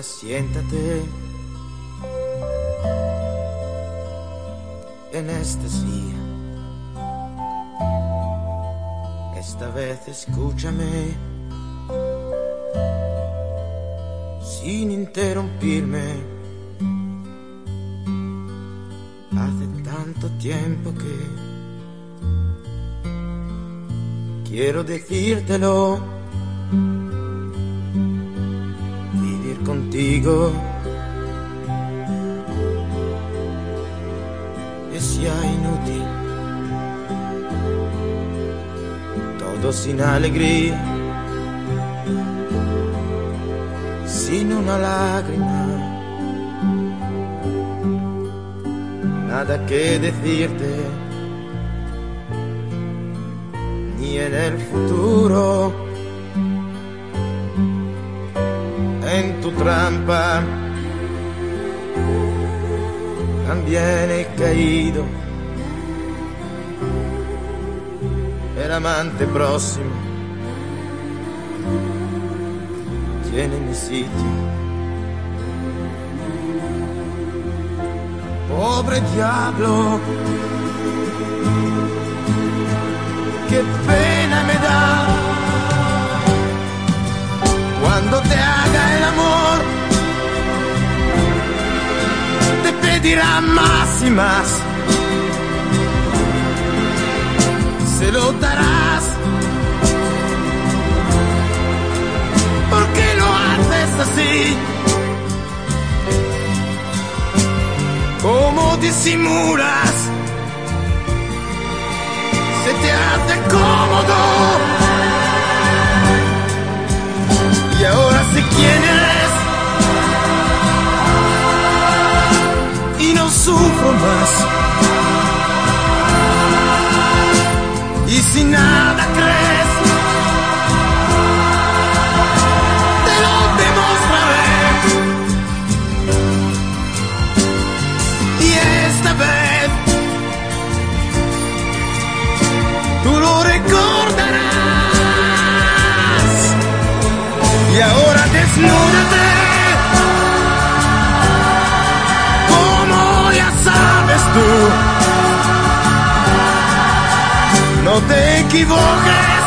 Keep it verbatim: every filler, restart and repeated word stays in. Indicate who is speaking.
Speaker 1: Ahora siéntate en esta silla. Esta vez escúchame sin interrumpirme. Hace tanto tiempo que quiero decírtelo. Vivir contigo es ya inútil. Todo sin alegría, sin una lágrima, nada que decirte, ni en el futuro. En tu trampa también he caído. El amante próximo tiene mi sitio. Pobre diablo, qué pena me da cuando te haga el amor. Te pedirá más y más, se lo darás. ¿Por qué lo haces así? ¿Cómo disimulas? Se te hace cómodo. Y ahora sé quién eres y no sufro más. Y si nada crees, te lo demostraré. Y esta vez tú lo recordarás. Y ahora desnúdate, como ya sabes tú. No te equivoques.